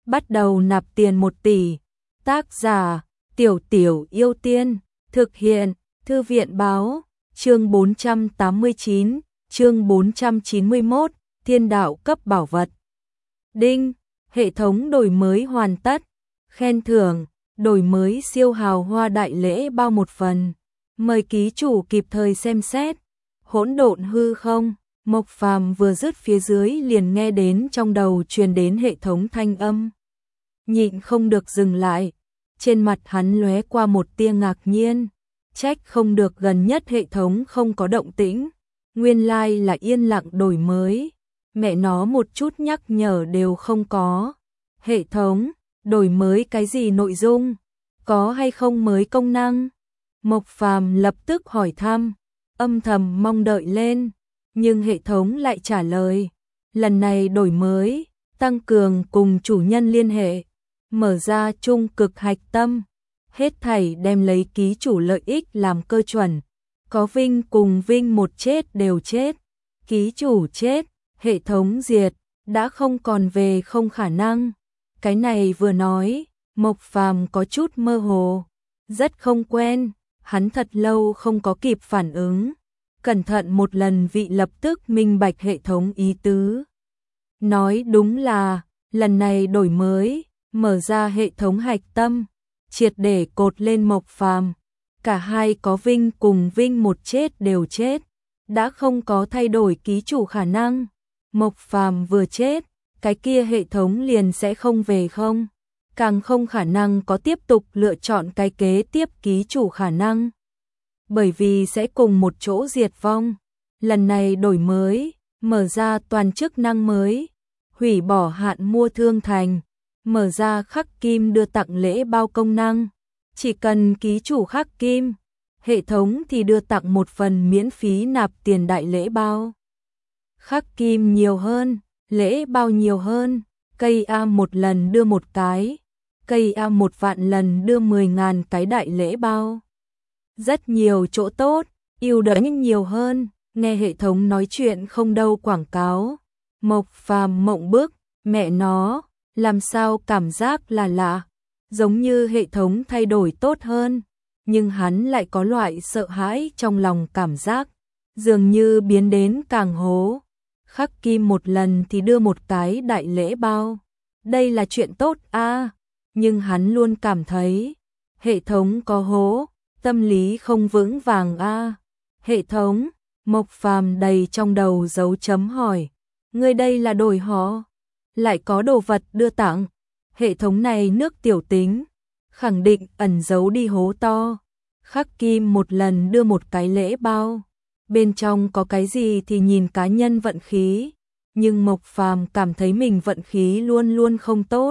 bắt đầu nạp tiền 1 tỷ. Tác giả: Tiểu Tiểu Yêu Tiên. Thực hiện: Thư viện báo. Chương 489, chương 491, Thiên đạo cấp bảo vật. Đinh, hệ thống đổi mới hoàn tất. Khen thưởng, đổi mới siêu hào hoa đại lễ bao 1 phần. Mời ký chủ kịp thời xem xét. Hỗn độn hư không, Mộc Phàm vừa dứt phía dưới liền nghe đến trong đầu truyền đến hệ thống thanh âm. Nhịn không được dừng lại, trên mặt hắn lóe qua một tia ngạc nhiên, trách không được gần nhất hệ thống không có động tĩnh, nguyên lai là yên lặng đổi mới, mẹ nó một chút nhắc nhở đều không có. Hệ thống, đổi mới cái gì nội dung? Có hay không mới công năng? Mộc Phàm lập tức hỏi thăm, âm thầm mong đợi lên, nhưng hệ thống lại trả lời, lần này đổi mới, tăng cường cùng chủ nhân liên hệ, mở ra trung cực hạch tâm, hết thảy đem lấy ký chủ lợi ích làm cơ chuẩn, có Vinh cùng Vinh một chết đều chết, ký chủ chết, hệ thống diệt, đã không còn về không khả năng. Cái này vừa nói, Mộc Phàm có chút mơ hồ, rất không quen, hắn thật lâu không có kịp phản ứng, cẩn thận một lần vị lập tức minh bạch hệ thống ý tứ. Nói đúng là, lần này đổi mới, mở ra hệ thống hạch tâm, triệt để cột lên Mộc Phàm, cả hai có Vinh cùng Vinh một chết đều chết, đã không có thay đổi ký chủ khả năng. Mộc Phàm vừa chết, cái kia hệ thống liền sẽ không về không, càng không khả năng có tiếp tục lựa chọn cái kế tiếp ký chủ khả năng, bởi vì sẽ cùng một chỗ diệt vong. Lần này đổi mới, mở ra toàn chức năng mới, hủy bỏ hạn mua thương thành, mở ra khắc kim đưa tặng lễ bao công năng, chỉ cần ký chủ khắc kim, hệ thống thì đưa tặng 1 phần miễn phí nạp tiền đại lễ bao. Khắc kim nhiều hơn, lễ bao nhiều hơn, cây A 1 lần đưa 1 cái, cây A 1 vạn lần đưa 10.000 cái đại lễ bao. Rất nhiều chỗ tốt, ưu đãi nhiều hơn, nghe hệ thống nói chuyện không đâu quảng cáo. Mộc Phàm mộng bức, mẹ nó, làm sao cảm giác là lạ, giống như hệ thống thay đổi tốt hơn, nhưng hắn lại có loại sợ hãi trong lòng cảm giác, dường như biến đến càng hố. Khắc kim 1 lần thì đưa 1 cái đại lễ bao, đây là chuyện tốt a, nhưng hắn luôn cảm thấy hệ thống có hố, tâm lý không vững vàng a. Hệ thống, Mộc Phàm đầy trong đầu dấu chấm hỏi, ngươi đây là đổi họ, lại có đồ vật đưa tặng, hệ thống này nước tiểu tính, khẳng định ẩn giấu đi hố to. Khắc kim 1 lần đưa 1 cái lễ bao, bên trong có cái gì thì nhìn cá nhân vận khí, nhưng Mộc Phàm cảm thấy mình vận khí luôn luôn không tốt.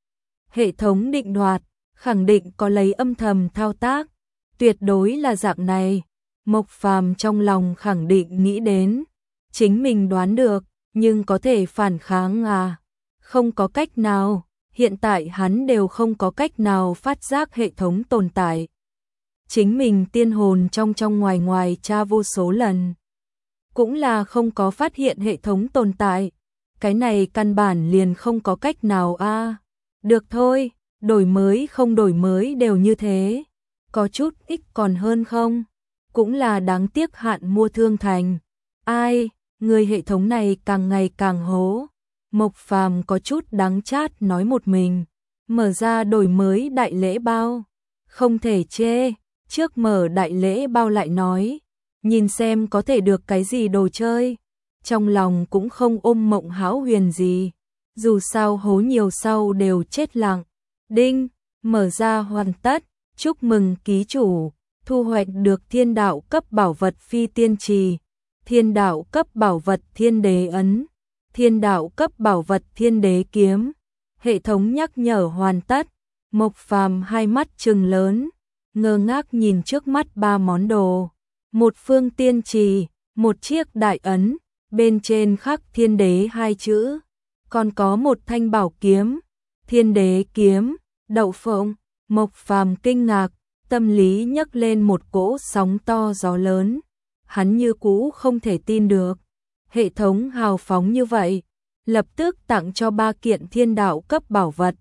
Hệ thống định đoạt, khẳng định có lấy âm thầm thao tác, tuyệt đối là dạng này. Mộc Phàm trong lòng khẳng định nghĩ đến, chính mình đoán được, nhưng có thể phản kháng à? Không có cách nào, hiện tại hắn đều không có cách nào phát giác hệ thống tồn tại. Chính mình tiên hồn trong ngoài ngoài tra vô số lần, cũng là không có phát hiện hệ thống tồn tại. Cái này căn bản liền không có cách nào a. Được thôi, đổi mới không đổi mới đều như thế, có chút ích còn hơn không. Cũng là đáng tiếc hạn mua thương thành. Ai, người hệ thống này càng ngày càng hố. Mộc Phàm có chút đắng chát nói một mình, mở ra đổi mới đại lễ bao, không thể chê. Trước mở đại lễ bao lại nói, nhìn xem có thể được cái gì đồ chơi. Trong lòng cũng không ôm mộng hão huyền gì, dù sao hố nhiều sau đều chết lặng. Đinh, mở ra hoàn tất, chúc mừng ký chủ, thu hoạch được thiên đạo cấp bảo vật phi tiên trì, thiên đạo cấp bảo vật thiên đế ấn, thiên đạo cấp bảo vật thiên đế kiếm. Hệ thống nhắc nhở hoàn tất, Mộc Phàm hai mắt trừng lớn, ngơ ngác nhìn trước mắt 3 món đồ, 1 phương tiên trì, 1 chiếc đại ấn, bên trên khắc thiên đế 2 chữ, còn có 1 thanh bảo kiếm, thiên đế kiếm, đậu phộng. Mộc Phàm kinh ngạc, tâm lý nhấc lên một cỗ sóng to gió lớn, hắn như cũ không thể tin được, hệ thống hào phóng như vậy, lập tức tặng cho 3 kiện thiên đạo cấp bảo vật,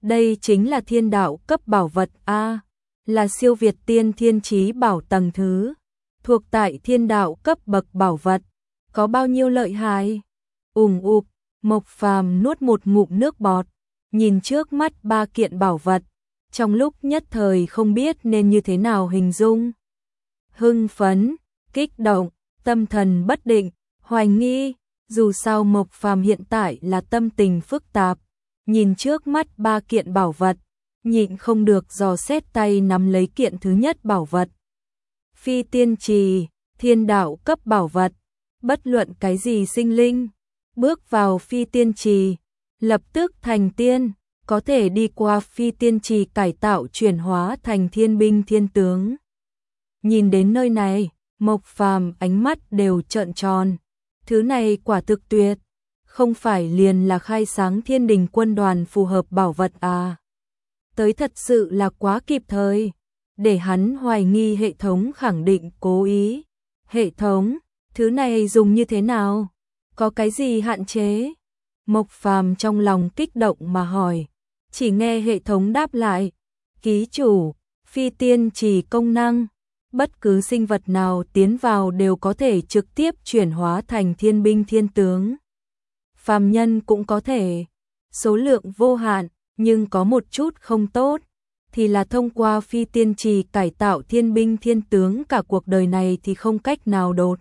Đây chính là thiên đạo cấp bảo vật A, là siêu việt tiên thiên chí bảo tầng thứ, thuộc tại thiên đạo cấp bậc bảo vật, có bao nhiêu lợi hại? Ụp, Mộc Phàm nuốt một ngụm nước bọt, nhìn trước mắt ba kiện bảo vật, trong lúc nhất thời không biết nên như thế nào hình dung. Hưng phấn, kích động, tâm thần bất định, hoài nghi, dù sao Mộc Phàm hiện tại là tâm tình phức tạp, nhìn trước mắt ba kiện bảo vật, nhịn không được dò xét tay nắm lấy kiện thứ nhất bảo vật. Phi tiên trì, thiên đạo cấp bảo vật, bất luận cái gì sinh linh, bước vào phi tiên trì, lập tức thành tiên, có thể đi qua phi tiên trì cải tạo chuyển hóa thành thiên binh thiên tướng. Nhìn đến nơi này, Mộc Phàm ánh mắt đều trợn tròn, thứ này quả thực tuyệt, không phải liền là khai sáng thiên đình quân đoàn phù hợp bảo vật à. Tới thật sự là quá kịp thời, để hắn hoài nghi hệ thống khẳng định cố ý. Hệ thống, thứ này dùng như thế nào? Có cái gì hạn chế? Mộc Phàm trong lòng kích động mà hỏi, chỉ nghe hệ thống đáp lại, ký chủ, phi tiên trì công năng, bất cứ sinh vật nào tiến vào đều có thể trực tiếp chuyển hóa thành thiên binh thiên tướng. Phàm nhân cũng có thể, số lượng vô hạn, nhưng có một chút không tốt, thì là thông qua phi tiên trì cải tạo thiên binh thiên tướng cả cuộc đời này thì không cách nào đột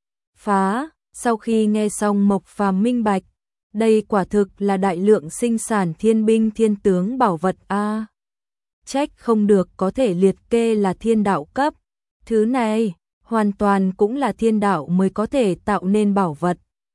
phá. Sau khi nghe xong Mộc Phàm minh bạch, đây quả thực là đại lượng sinh sản thiên binh thiên tướng bảo vật A. Trách không được có thể liệt kê là thiên đạo cấp, thứ này hoàn toàn cũng là thiên đạo mới có thể tạo nên bảo vật.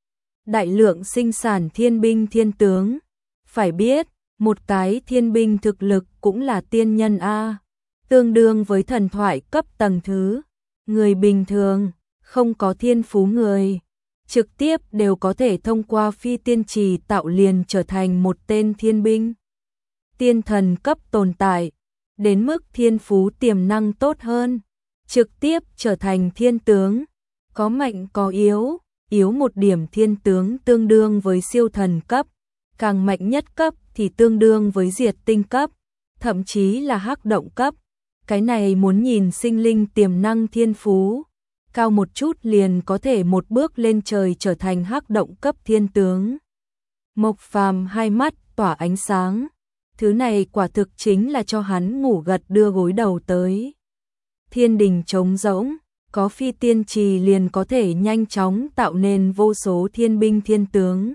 Đại lượng sinh sản thiên binh thiên tướng, phải biết, một cái thiên binh thực lực cũng là tiên nhân A, tương đương với thần thoại cấp tầng thứ. Người bình thường, không có thiên phú người, trực tiếp đều có thể thông qua phi tiên trì tạo liền trở thành một tên thiên binh. Tiên thần cấp tồn tại, đến mức thiên phú tiềm năng tốt hơn, trực tiếp trở thành thiên tướng, có mạnh có yếu, yếu một điểm thiên tướng tương đương với siêu thần cấp, càng mạnh nhất cấp thì tương đương với diệt tinh cấp, thậm chí là hắc động cấp. Cái này muốn nhìn sinh linh tiềm năng thiên phú, cao một chút liền có thể một bước lên trời trở thành hắc động cấp thiên tướng. Mộc Phàm hai mắt tỏa ánh sáng, thứ này quả thực chính là cho hắn ngủ gật đưa gối đầu tới. Thiên đình trống rỗng, có phi tiên trì liền có thể nhanh chóng tạo nên vô số thiên binh thiên tướng.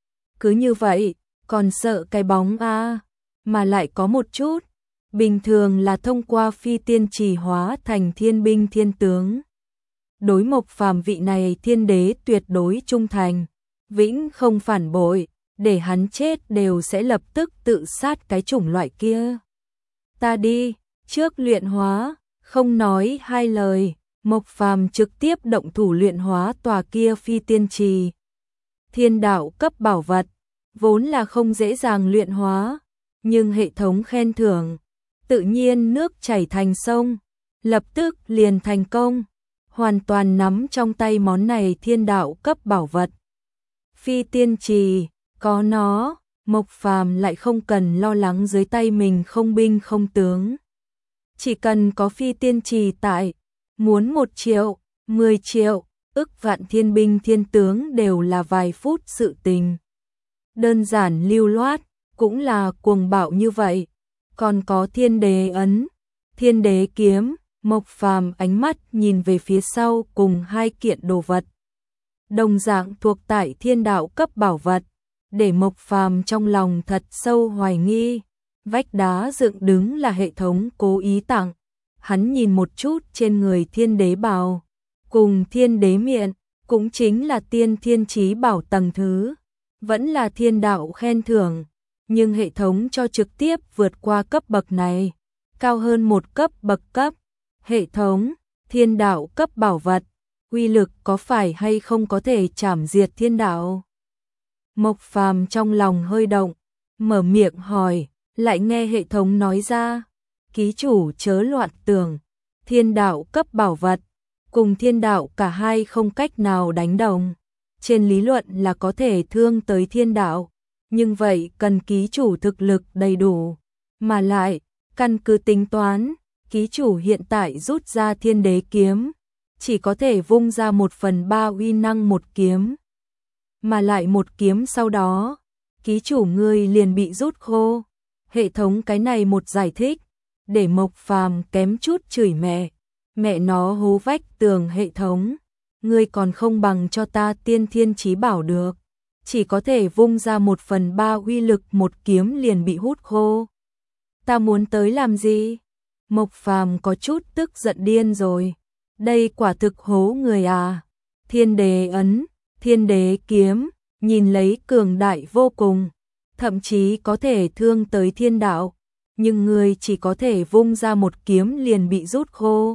Cứ như vậy, còn sợ cái bóng a, mà lại có một chút, bình thường là thông qua phi tiên trì hóa thành thiên binh thiên tướng. Đối Mộc Phàm vị này thiên đế tuyệt đối trung thành, vĩnh không phản bội, để hắn chết đều sẽ lập tức tự sát cái chủng loại kia. Ta đi, trước luyện hóa, không nói hai lời, Mộc Phàm trực tiếp động thủ luyện hóa tòa kia phi tiên trì. Thiên đạo cấp bảo vật, vốn là không dễ dàng luyện hóa, nhưng hệ thống khen thưởng, tự nhiên nước chảy thành sông, lập tức liền thành công, hoàn toàn nắm trong tay món này thiên đạo cấp bảo vật. Phi tiên trì, có nó, Mộc Phàm lại không cần lo lắng dưới tay mình không binh không tướng. Chỉ cần có phi tiên trì tại, muốn 1 triệu, 10 triệu, ức vạn thiên binh thiên tướng đều là vài phút sự tình. Đơn giản lưu loát, cũng là cuồng bạo như vậy. Còn có thiên đế ấn, thiên đế kiếm, Mộc Phàm ánh mắt nhìn về phía sau cùng hai kiện đồ vật. Đồng dạng thuộc tại thiên đạo cấp bảo vật, để Mộc Phàm trong lòng thật sâu hoài nghi. Vách đá dựng đứng là hệ thống cố ý tặng. Hắn nhìn một chút trên người thiên đế bào, cùng thiên đế miệng, cũng chính là tiên thiên chí bảo tầng thứ. Vẫn là thiên đạo khen thưởng, nhưng hệ thống cho trực tiếp vượt qua cấp bậc này, cao hơn một cấp bậc cấp. Hệ thống, thiên đạo cấp bảo vật, uy lực có phải hay không có thể chảm diệt thiên đạo? Mộc Phàm trong lòng hơi động, mở miệng hỏi, lại nghe hệ thống nói ra, ký chủ chớ loạn tưởng, thiên đạo cấp bảo vật, cùng thiên đạo cả hai không cách nào đánh đồng. Trên lý luận là có thể thương tới thiên đạo, nhưng vậy cần ký chủ thực lực đầy đủ, mà lại, căn cứ tính toán, ký chủ hiện tại rút ra Thiên Đế kiếm, chỉ có thể vung ra 1/3 uy năng một kiếm, mà lại một kiếm sau đó, ký chủ ngươi liền bị rút khô. Hệ thống cái này một giải thích, để Mộc Phàm kém chút chửi mẹ nó hố vách tường hệ thống, ngươi còn không bằng cho ta tiên thiên chí bảo được, chỉ có thể vung ra 1/3 uy lực một kiếm liền bị hút khô. Ta muốn tới làm gì? Mộc Phàm có chút tức giận điên rồi, đây quả thực hố người à. Thiên Đế ấn, Thiên Đế kiếm, nhìn lấy cường đại vô cùng, thậm chí có thể thương tới thiên đạo, nhưng người chỉ có thể vung ra một kiếm liền bị rút khô.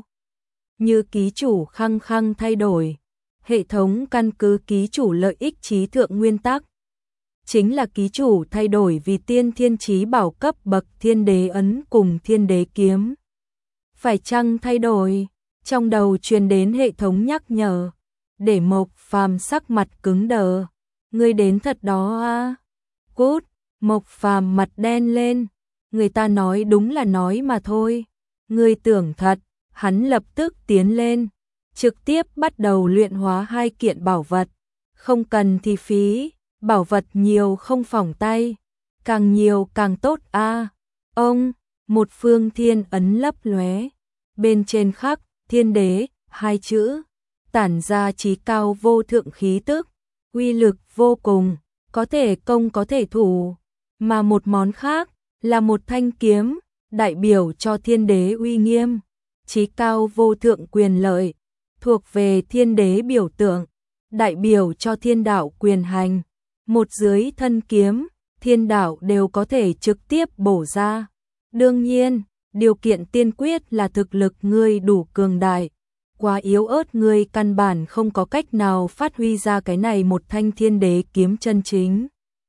Như ký chủ khăng khăng thay đổi, hệ thống căn cứ ký chủ lợi ích trí thượng nguyên tắc, chính là ký chủ thay đổi vì tiên thiên chí bảo cấp bậc Thiên Đế ấn cùng Thiên Đế kiếm. Phải chăng thay đổi? Trong đầu truyền đến hệ thống nhắc nhở, để Mộc Phàm sắc mặt cứng đờ. Ngươi đến thật đó à? Cút! Mộc Phàm mặt đen lên, người ta nói đúng là nói mà thôi. Ngươi tưởng thật? Hắn lập tức tiến lên, trực tiếp bắt đầu luyện hóa 2 kiện bảo vật. Không cần thì phí, bảo vật nhiều không phỏng tay, càng nhiều càng tốt a. Ông, một phương thiên ấn lấp lóe, bên trên khắc Thiên Đế 2 chữ, tản ra chí cao vô thượng khí tức, uy lực vô cùng, có thể công có thể thủ, mà một món khác là một thanh kiếm, đại biểu cho Thiên Đế uy nghiêm, chí cao vô thượng quyền lợi, thuộc về Thiên Đế biểu tượng, đại biểu cho thiên đạo quyền hành. Một dưới thân kiếm, thiên đạo đều có thể trực tiếp bổ ra. Đương nhiên, điều kiện tiên quyết là thực lực ngươi đủ cường đại. Quá yếu ớt ngươi căn bản không có cách nào phát huy ra cái này một thanh Thiên Đế kiếm chân chính.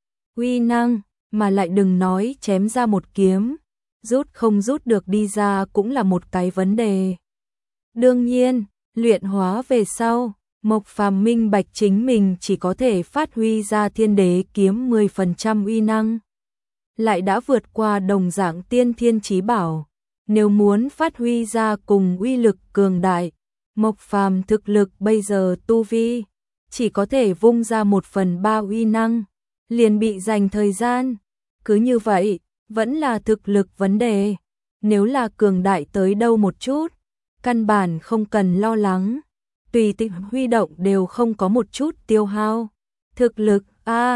Uy năng, mà lại đừng nói chém ra một kiếm, rút không rút được đi ra cũng là một cái vấn đề. Đương nhiên, luyện hóa về sau, Mộc Phàm minh bạch chính mình chỉ có thể phát huy ra Thiên Đế kiếm 10% uy năng, lại đã vượt qua đồng dạng tiên thiên chí bảo. Nếu muốn phát huy ra cùng uy lực cường đại, Mộc Phàm thực lực bây giờ tu vi, chỉ có thể vung ra 1/3 uy năng, liền bị dành thời gian. Cứ như vậy, vẫn là thực lực vấn đề. Nếu là cường đại tới đâu một chút, căn bản không cần lo lắng. Tùy tiện huy động đều không có một chút tiêu hao. Thực lực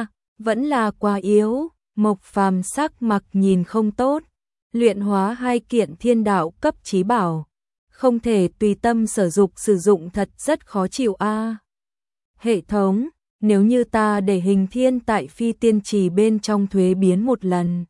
vẫn là quá yếu. Mộc Phàm sắc mặt nhìn không tốt, luyện hóa 2 kiện thiên đạo cấp chí bảo, không thể tùy tâm sử dụng thật rất khó chịu a. Hệ thống, nếu như ta để hình thiên tại phi tiên trì bên trong thuế biến một lần,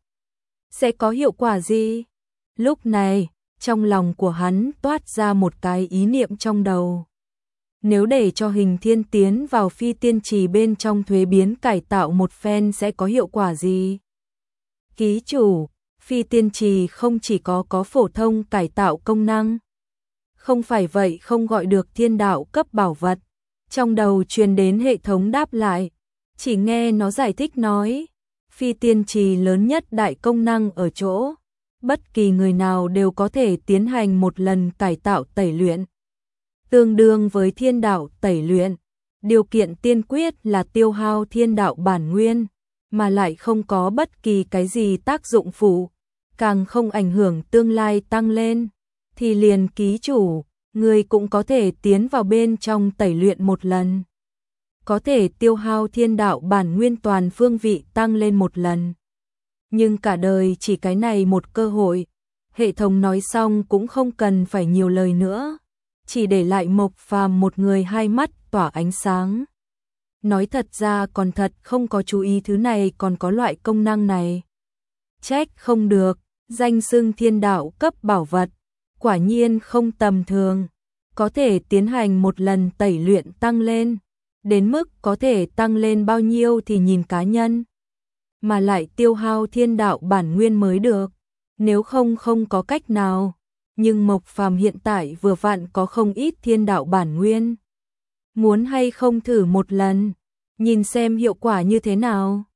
sẽ có hiệu quả gì? Lúc này, trong lòng của hắn toát ra một cái ý niệm trong đầu. Nếu để cho hình thiên tiến vào phi tiên trì bên trong thuế biến cải tạo một phen sẽ có hiệu quả gì? Ký chủ, phi tiên trì không chỉ có phổ thông cải tạo công năng. Không phải vậy không gọi được thiên đạo cấp bảo vật. Trong đầu truyền đến hệ thống đáp lại, chỉ nghe nó giải thích nói, phi tiên trì lớn nhất đại công năng ở chỗ, bất kỳ người nào đều có thể tiến hành một lần cải tạo tẩy luyện. Tương đương với thiên đạo tẩy luyện, điều kiện tiên quyết là tiêu hao thiên đạo bản nguyên, mà lại không có bất kỳ cái gì tác dụng phụ, càng không ảnh hưởng tương lai tăng lên, thì liền ký chủ, người cũng có thể tiến vào bên trong tẩy luyện một lần. Có thể tiêu hao thiên đạo bản nguyên toàn phương vị tăng lên một lần. Nhưng cả đời chỉ cái này một cơ hội, hệ thống nói xong cũng không cần phải nhiều lời nữa, chỉ để lại Mộc Phàm một người hai mắt tỏa ánh sáng. Nói thật ra còn thật không có chú ý thứ này còn có loại công năng này. Trách không được, danh xưng thiên đạo cấp bảo vật, quả nhiên không tầm thường, có thể tiến hành một lần tẩy luyện tăng lên, đến mức có thể tăng lên bao nhiêu thì nhìn cá nhân, mà lại tiêu hao thiên đạo bản nguyên mới được, nếu không có cách nào, nhưng Mộc Phàm hiện tại vừa vặn có không ít thiên đạo bản nguyên. Muốn hay không thử một lần, nhìn xem hiệu quả như thế nào.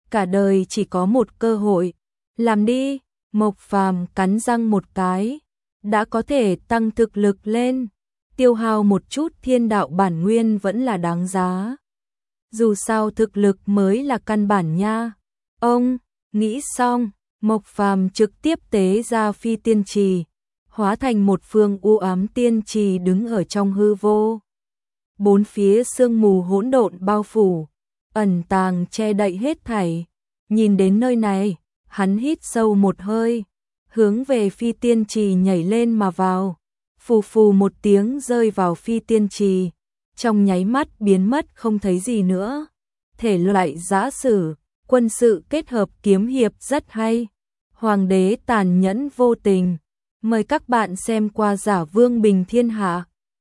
cả đời chỉ có một cơ hội, làm đi. Mộc Phàm cắn răng một cái, đã có thể tăng thực lực lên, tiêu hao một chút thiên đạo bản nguyên vẫn là đáng giá. Dù sao thực lực mới là căn bản nha. Ông, nghĩ xong, Mộc Phàm trực tiếp tế ra phi tiên trì, hóa thành một phương u ám tiên trì đứng ở trong hư vô. Bốn phía sương mù hỗn độn bao phủ, ẩn tàng che đậy hết thảy. Nhìn đến nơi này, hắn hít sâu một hơi, hướng về phi tiên trì nhảy lên mà vào. Phù phù một tiếng rơi vào phi tiên trì, trong nháy mắt biến mất không thấy gì nữa. Thể loại giã sử, quân sự kết hợp kiếm hiệp rất hay. Hoàng đế tàn nhẫn vô tình. Mời các bạn xem qua Giả Vương Bình Thiên Hạ.